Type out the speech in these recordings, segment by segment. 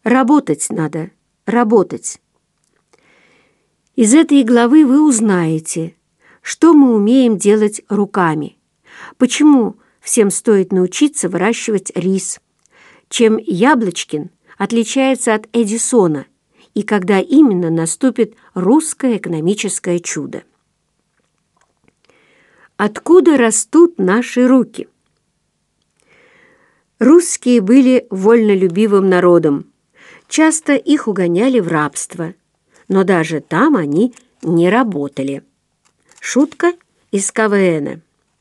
Работать надо, работать. Из этой главы вы узнаете, что мы умеем делать руками, почему всем стоит научиться выращивать рис, чем Яблочкин отличается от Эдисона и когда именно наступит русское экономическое чудо. Откуда растут наши руки? Русские были вольнолюбивым народом. Часто их угоняли в рабство, но даже там они не работали. Шутка из КВН.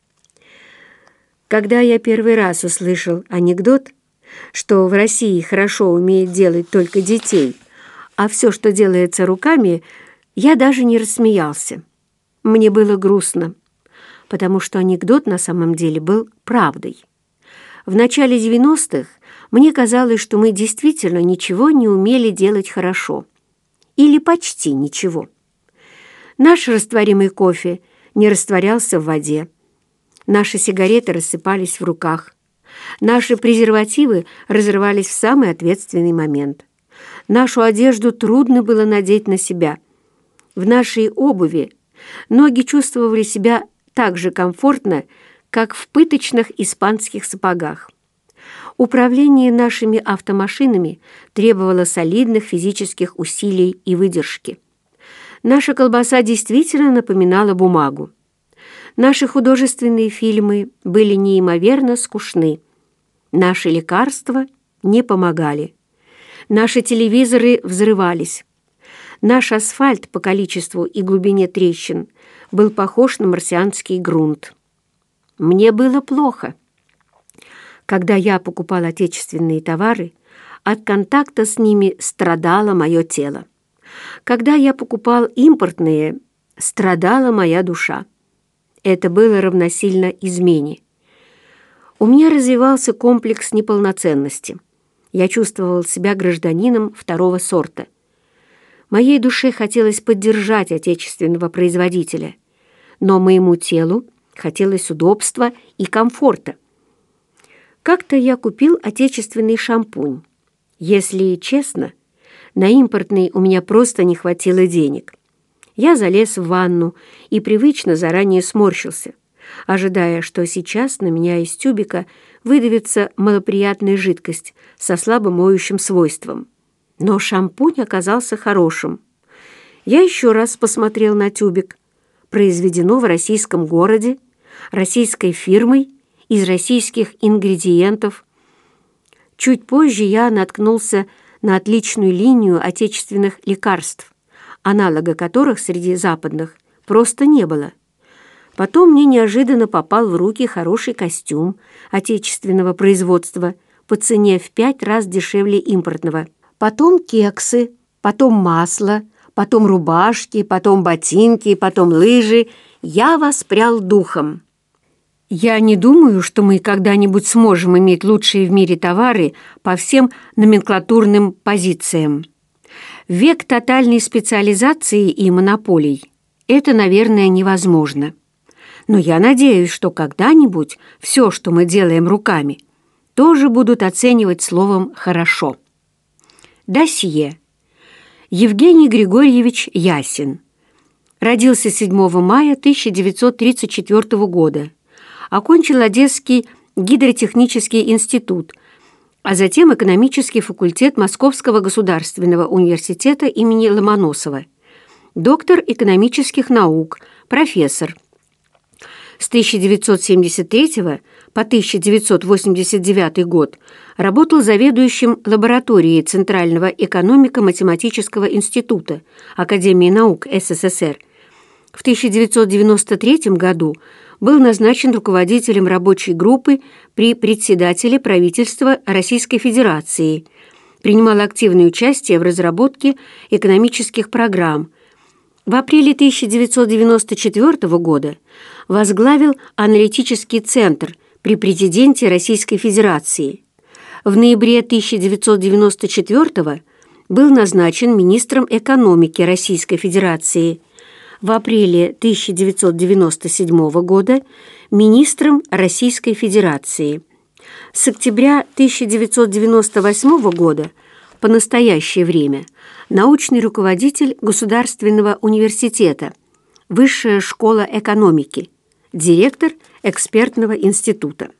Когда я первый раз услышал анекдот, что в России хорошо умеет делать только детей, а все, что делается руками, я даже не рассмеялся. Мне было грустно, потому что анекдот на самом деле был правдой. В начале 90-х мне казалось, что мы действительно ничего не умели делать хорошо. Или почти ничего. Наш растворимый кофе не растворялся в воде. Наши сигареты рассыпались в руках. Наши презервативы разрывались в самый ответственный момент. Нашу одежду трудно было надеть на себя. В нашей обуви ноги чувствовали себя так же комфортно, как в пыточных испанских сапогах. Управление нашими автомашинами требовало солидных физических усилий и выдержки. Наша колбаса действительно напоминала бумагу. Наши художественные фильмы были неимоверно скучны. Наши лекарства не помогали. Наши телевизоры взрывались. Наш асфальт по количеству и глубине трещин был похож на марсианский грунт. Мне было плохо. Когда я покупал отечественные товары, от контакта с ними страдало мое тело. Когда я покупал импортные, страдала моя душа. Это было равносильно измене. У меня развивался комплекс неполноценности. Я чувствовал себя гражданином второго сорта. Моей душе хотелось поддержать отечественного производителя, но моему телу хотелось удобства и комфорта. Как-то я купил отечественный шампунь. Если честно, на импортный у меня просто не хватило денег. Я залез в ванну и привычно заранее сморщился, ожидая, что сейчас на меня из тюбика выдавится малоприятная жидкость со слабомоющим свойством. Но шампунь оказался хорошим. Я еще раз посмотрел на тюбик. Произведено в российском городе, российской фирмой, из российских ингредиентов. Чуть позже я наткнулся на отличную линию отечественных лекарств, аналога которых среди западных просто не было. Потом мне неожиданно попал в руки хороший костюм отечественного производства по цене в 5 раз дешевле импортного. Потом кексы, потом масло, потом рубашки, потом ботинки, потом лыжи. Я воспрял духом. Я не думаю, что мы когда-нибудь сможем иметь лучшие в мире товары по всем номенклатурным позициям. В век тотальной специализации и монополий это, наверное, невозможно. Но я надеюсь, что когда-нибудь все, что мы делаем руками, тоже будут оценивать словом «хорошо». Досье. Евгений Григорьевич Ясин. Родился 7 мая 1934 года. Окончил Одесский гидротехнический институт, а затем экономический факультет Московского государственного университета имени Ломоносова. Доктор экономических наук, профессор. С 1973 по 1989 год работал заведующим лабораторией Центрального экономико-математического института Академии наук СССР. В 1993 году был назначен руководителем рабочей группы при председателе правительства Российской Федерации, принимал активное участие в разработке экономических программ. В апреле 1994 года возглавил аналитический центр при президенте Российской Федерации. В ноябре 1994 был назначен министром экономики Российской Федерации. В апреле 1997 года министром Российской Федерации. С октября 1998 года по настоящее время научный руководитель Государственного университета, Высшая школа экономики, директор экспертного института.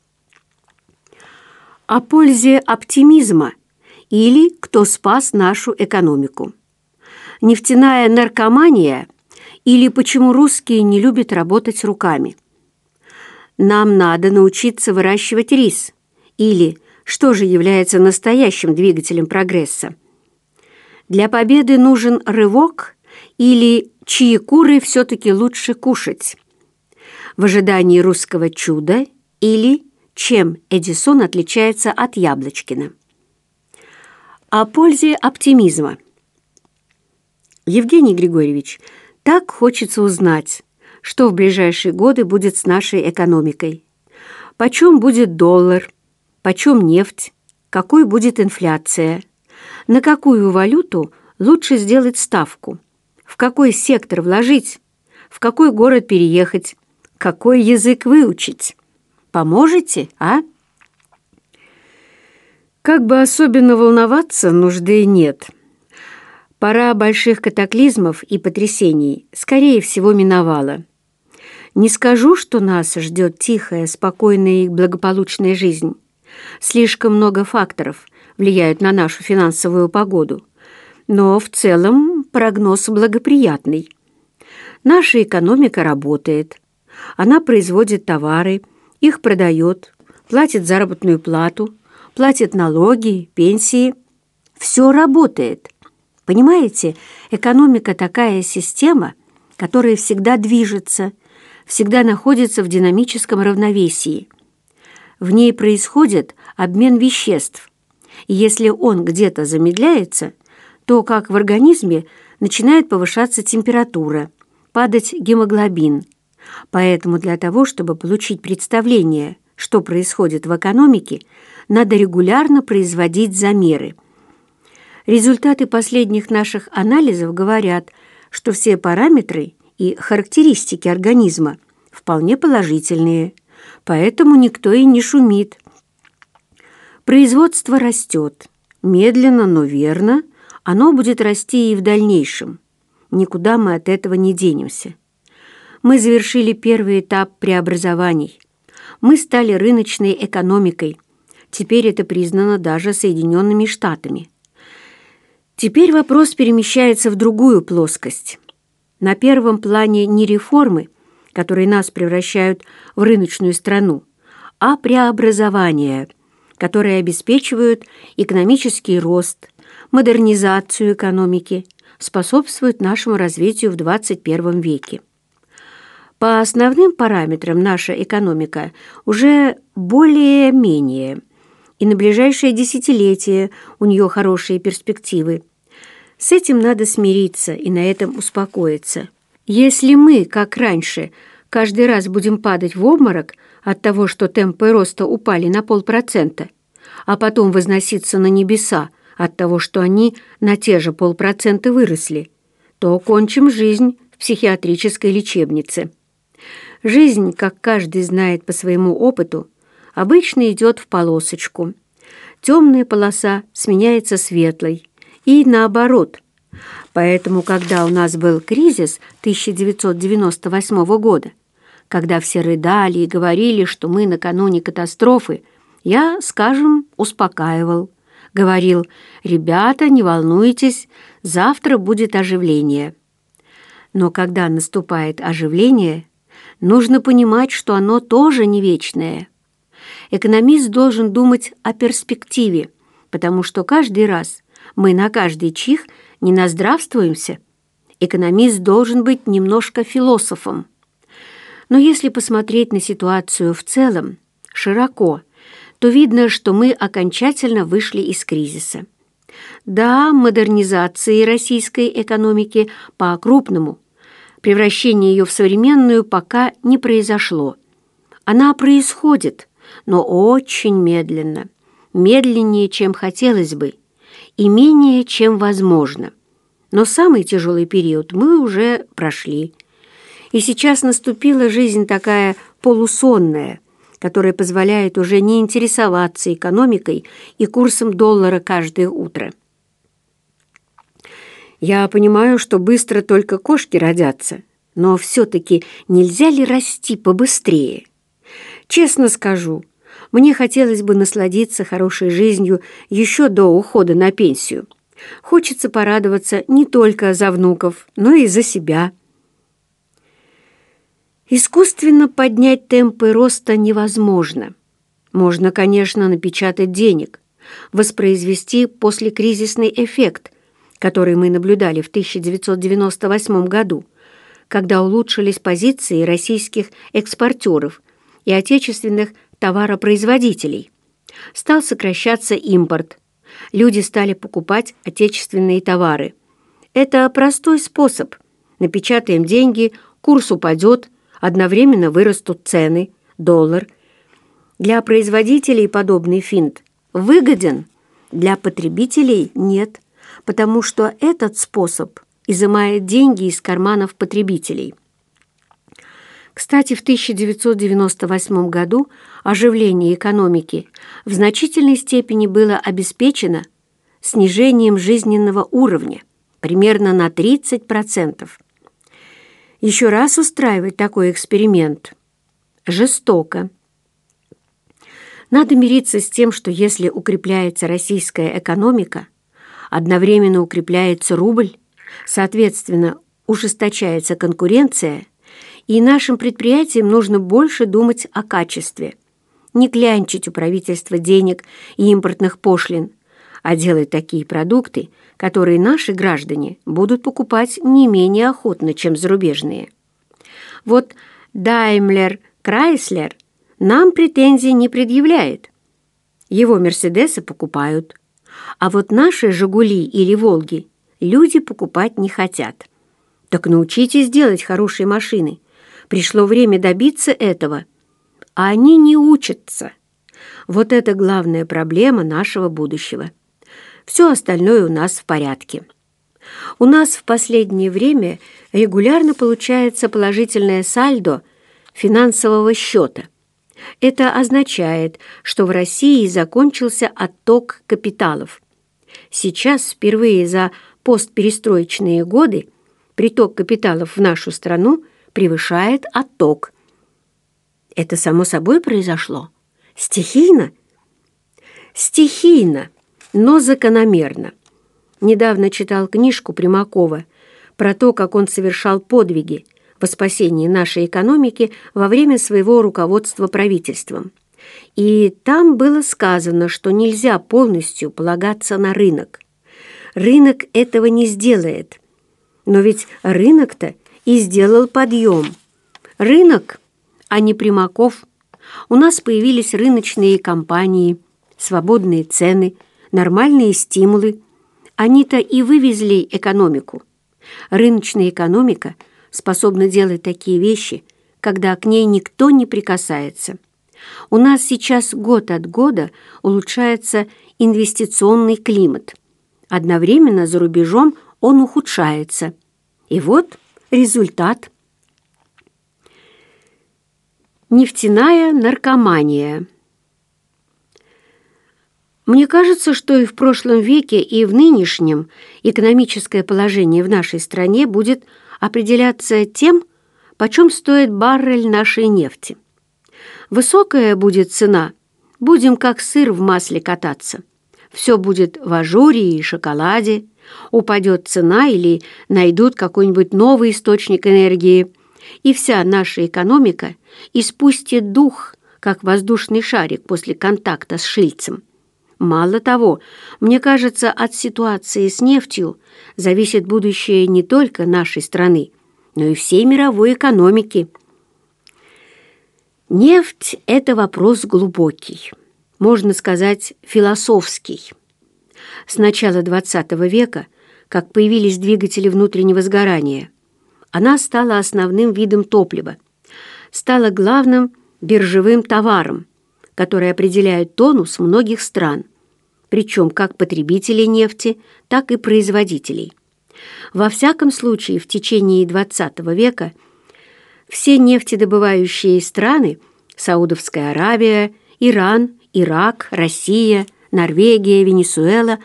О пользе оптимизма или кто спас нашу экономику. Нефтяная наркомания или почему русские не любят работать руками. Нам надо научиться выращивать рис или что же является настоящим двигателем прогресса. Для победы нужен рывок или чьи куры все-таки лучше кушать. В ожидании русского чуда или чем Эдисон отличается от Яблочкина. О пользе оптимизма. Евгений Григорьевич, так хочется узнать, что в ближайшие годы будет с нашей экономикой. Почем будет доллар, почем нефть, какой будет инфляция, на какую валюту лучше сделать ставку, в какой сектор вложить, в какой город переехать, какой язык выучить. Поможете, а? Как бы особенно волноваться нужды нет. Пора больших катаклизмов и потрясений, скорее всего, миновала. Не скажу, что нас ждет тихая, спокойная и благополучная жизнь. Слишком много факторов влияют на нашу финансовую погоду. Но в целом прогноз благоприятный. Наша экономика работает. Она производит товары, их продает, платит заработную плату, платит налоги, пенсии. Все работает. Понимаете, экономика такая система, которая всегда движется, всегда находится в динамическом равновесии. В ней происходит обмен веществ, и если он где-то замедляется, то, как в организме, начинает повышаться температура, падать гемоглобин. Поэтому для того, чтобы получить представление, что происходит в экономике, надо регулярно производить замеры. Результаты последних наших анализов говорят, что все параметры и характеристики организма вполне положительные, поэтому никто и не шумит. Производство растет. Медленно, но верно, оно будет расти и в дальнейшем. Никуда мы от этого не денемся. Мы завершили первый этап преобразований. Мы стали рыночной экономикой. Теперь это признано даже Соединенными Штатами. Теперь вопрос перемещается в другую плоскость. На первом плане не реформы, которые нас превращают в рыночную страну, а преобразования, которые обеспечивают экономический рост, модернизацию экономики, способствуют нашему развитию в 21 веке. По основным параметрам наша экономика уже более-менее, и на ближайшее десятилетие у нее хорошие перспективы. С этим надо смириться и на этом успокоиться. Если мы, как раньше, каждый раз будем падать в обморок от того, что темпы роста упали на 0,5%, а потом возноситься на небеса от того, что они на те же 0,5% выросли, то кончим жизнь в психиатрической лечебнице. Жизнь, как каждый знает по своему опыту, обычно идет в полосочку. Темная полоса сменяется светлой, и наоборот. Поэтому, когда у нас был кризис 1998 года, когда все рыдали и говорили, что мы накануне катастрофы, я, скажем, успокаивал. Говорил: «Ребята, не волнуйтесь, завтра будет оживление». Но когда наступает оживление, нужно понимать, что оно тоже не вечное. Экономист должен думать о перспективе, потому что каждый раз мы на каждый чих не наздравствуемся. Экономист должен быть немножко философом. Но если посмотреть на ситуацию в целом, широко, то видно, что мы окончательно вышли из кризиса. Да, модернизации российской экономики по-крупному, превращение ее в современную пока не произошло. Она происходит, но очень медленно, медленнее, чем хотелось бы, и менее, чем возможно. Но самый тяжелый период мы уже прошли. И сейчас наступила жизнь такая полусонная, которая позволяет уже не интересоваться экономикой и курсом доллара каждое утро. Я понимаю, что быстро только кошки родятся, но все-таки нельзя ли расти побыстрее? Честно скажу, мне хотелось бы насладиться хорошей жизнью еще до ухода на пенсию. Хочется порадоваться не только за внуков, но и за себя. Искусственно поднять темпы роста невозможно. Можно, конечно, напечатать денег, воспроизвести послекризисный эффект, который мы наблюдали в 1998 году, когда улучшились позиции российских экспортеров и отечественных товаропроизводителей. Стал сокращаться импорт. Люди стали покупать отечественные товары. Это простой способ. Напечатаем деньги, курс упадет, одновременно вырастут цены, доллар. Для производителей подобный финт выгоден, для потребителей нет, потому что этот способ изымает деньги из карманов потребителей. Кстати, в 1998 году оживление экономики в значительной степени было обеспечено снижением жизненного уровня примерно на 30%. Еще раз устраивать такой эксперимент жестоко. Надо мириться с тем, что если укрепляется российская экономика, одновременно укрепляется рубль, соответственно, ужесточается конкуренция, и нашим предприятиям нужно больше думать о качестве, не клянчить у правительства денег и импортных пошлин, а делать такие продукты, которые наши граждане будут покупать не менее охотно, чем зарубежные. Вот Daimler Chrysler нам претензий не предъявляет. Его «Мерседесы» покупают, а вот наши «Жигули» или «Волги» люди покупать не хотят. Так научитесь делать хорошие машины. Пришло время добиться этого, а они не учатся. Вот это главная проблема нашего будущего. Все остальное у нас в порядке. У нас в последнее время регулярно получается положительное сальдо финансового счета. Это означает, что в России закончился отток капиталов. Сейчас, впервые за постперестроечные годы, приток капиталов в нашу страну превышает отток. Это само собой произошло? Стихийно? Стихийно, но закономерно. Недавно читал книжку Примакова про то, как он совершал подвиги во спасении нашей экономики во время своего руководства правительством. И там было сказано, что нельзя полностью полагаться на рынок. Рынок этого не сделает. Но ведь рынок-то и сделал подъем. Рынок, а не Примаков. У нас появились рыночные компании, свободные цены, нормальные стимулы. Они-то и вывезли экономику. Рыночная экономика способна делать такие вещи, когда к ней никто не прикасается. У нас сейчас год от года улучшается инвестиционный климат. Одновременно за рубежом он ухудшается. И вот результат. Нефтяная наркомания. Мне кажется, что и в прошлом веке, и в нынешнем экономическое положение в нашей стране будет определяться тем, почем стоит баррель нашей нефти. Высокая будет цена, будем как сыр в масле кататься. Все будет в ажуре и шоколаде, упадет цена или найдут какой-нибудь новый источник энергии, и вся наша экономика испустит дух, как воздушный шарик после контакта с шильцем. Мало того, мне кажется, от ситуации с нефтью зависит будущее не только нашей страны, но и всей мировой экономики. Нефть – это вопрос глубокий, можно сказать, философский. С начала XX века, как появились двигатели внутреннего сгорания, она стала основным видом топлива, стала главным биржевым товаром, который определяет тонус многих стран, причем как потребителей нефти, так и производителей. Во всяком случае, в течение XX века все нефтедобывающие страны – Саудовская Аравия, Иран, Ирак, Россия, Норвегия, Венесуэла –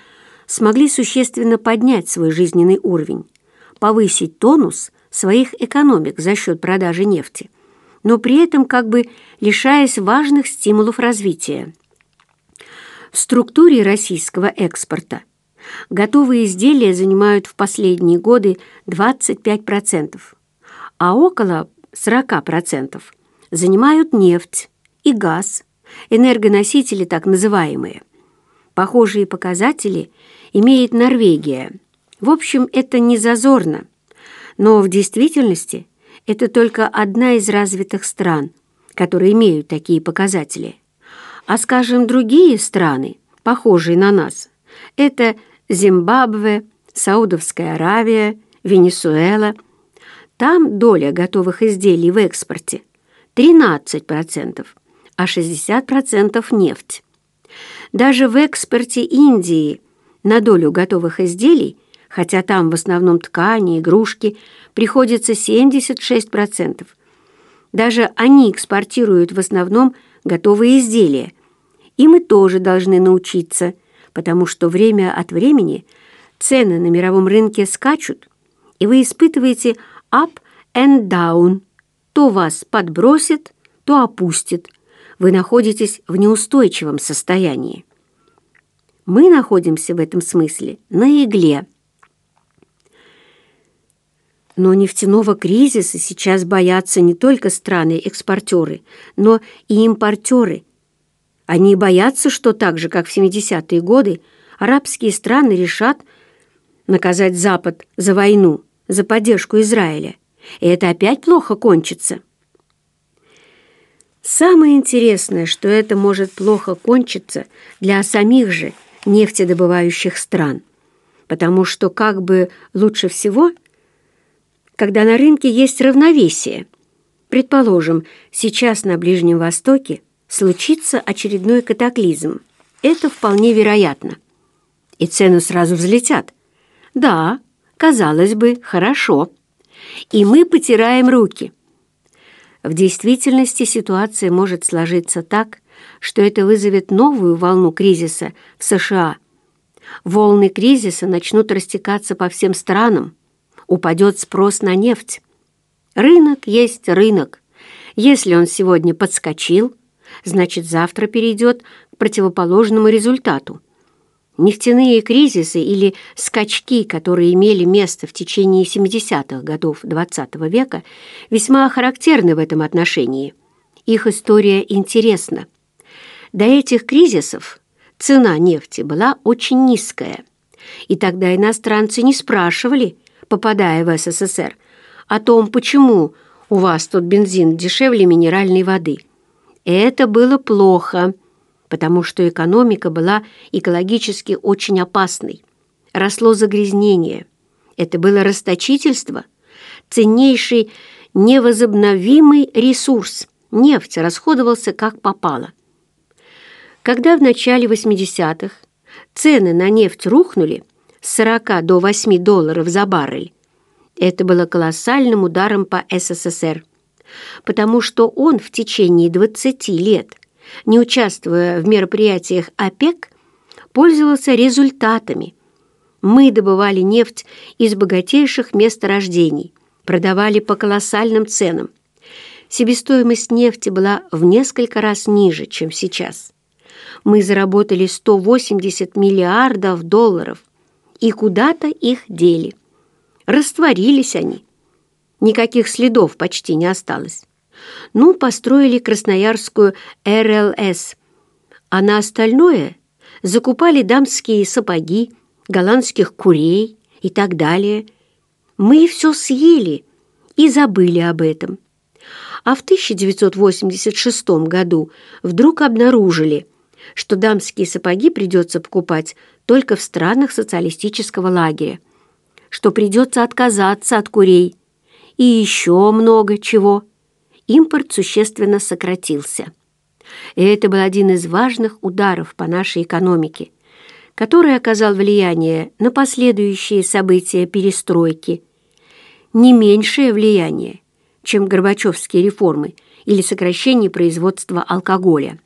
смогли существенно поднять свой жизненный уровень, повысить тонус своих экономик за счет продажи нефти, но при этом как бы лишаясь важных стимулов развития. В структуре российского экспорта готовые изделия занимают в последние годы 25%, а около 40% занимают нефть и газ, энергоносители так называемые. Похожие показатели имеет Норвегия. В общем, это не зазорно, но в действительности это только одна из развитых стран, которые имеют такие показатели. А, скажем, другие страны, похожие на нас, это Зимбабве, Саудовская Аравия, Венесуэла. Там доля готовых изделий в экспорте 13%, а 60% нефть. Даже в экспорте Индии на долю готовых изделий, хотя там в основном ткани, игрушки, приходится 76%. Даже они экспортируют в основном готовые изделия. И мы тоже должны научиться, потому что время от времени цены на мировом рынке скачут, и вы испытываете up and down. То вас подбросит, то опустит. Вы находитесь в неустойчивом состоянии. Мы находимся в этом смысле на игле. Но нефтяного кризиса сейчас боятся не только страны-экспортеры, но и импортеры. Они боятся, что так же, как в 70-е годы, арабские страны решат наказать Запад за войну, за поддержку Израиля. И это опять плохо кончится. Самое интересное, что это может плохо кончиться для самих же нефтедобывающих стран, потому что как бы лучше всего, когда на рынке есть равновесие. Предположим, сейчас на Ближнем Востоке случится очередной катаклизм. Это вполне вероятно. И цены сразу взлетят. Да, казалось бы, хорошо. И мы потираем руки. В действительности ситуация может сложиться так, что это вызовет новую волну кризиса в США. Волны кризиса начнут растекаться по всем странам. Упадет спрос на нефть. Рынок есть рынок. Если он сегодня подскочил, значит, завтра перейдет к противоположному результату. Нефтяные кризисы или скачки, которые имели место в течение 70-х годов XX века, весьма характерны в этом отношении. Их история интересна. До этих кризисов цена нефти была очень низкая, и тогда иностранцы не спрашивали, попадая в СССР, о том, почему у вас тут бензин дешевле минеральной воды. Это было плохо, потому что экономика была экологически очень опасной. Росло загрязнение. Это было расточительство. Ценнейший невозобновимый ресурс. Нефть расходовался как попало. Когда в начале 80-х цены на нефть рухнули с 40 до 8 долларов за баррель, это было колоссальным ударом по СССР, потому что он в течение 20 лет, не участвуя в мероприятиях ОПЕК, пользовался результатами. Мы добывали нефть из богатейших месторождений, продавали по колоссальным ценам. Себестоимость нефти была в несколько раз ниже, чем сейчас. Мы заработали 180 миллиардов долларов, и куда-то их дели. Растворились они. Никаких следов почти не осталось. Построили Красноярскую РЛС, а на остальное закупали дамские сапоги, голландских курей и так далее. Мы все съели и забыли об этом. А в 1986 году вдруг обнаружили, что дамские сапоги придется покупать только в странах социалистического лагеря, что придется отказаться от курей и еще много чего. Импорт существенно сократился. И это был один из важных ударов по нашей экономике, который оказал влияние на последующие события перестройки. Не меньшее влияние, чем горбачевские реформы или сокращение производства алкоголя.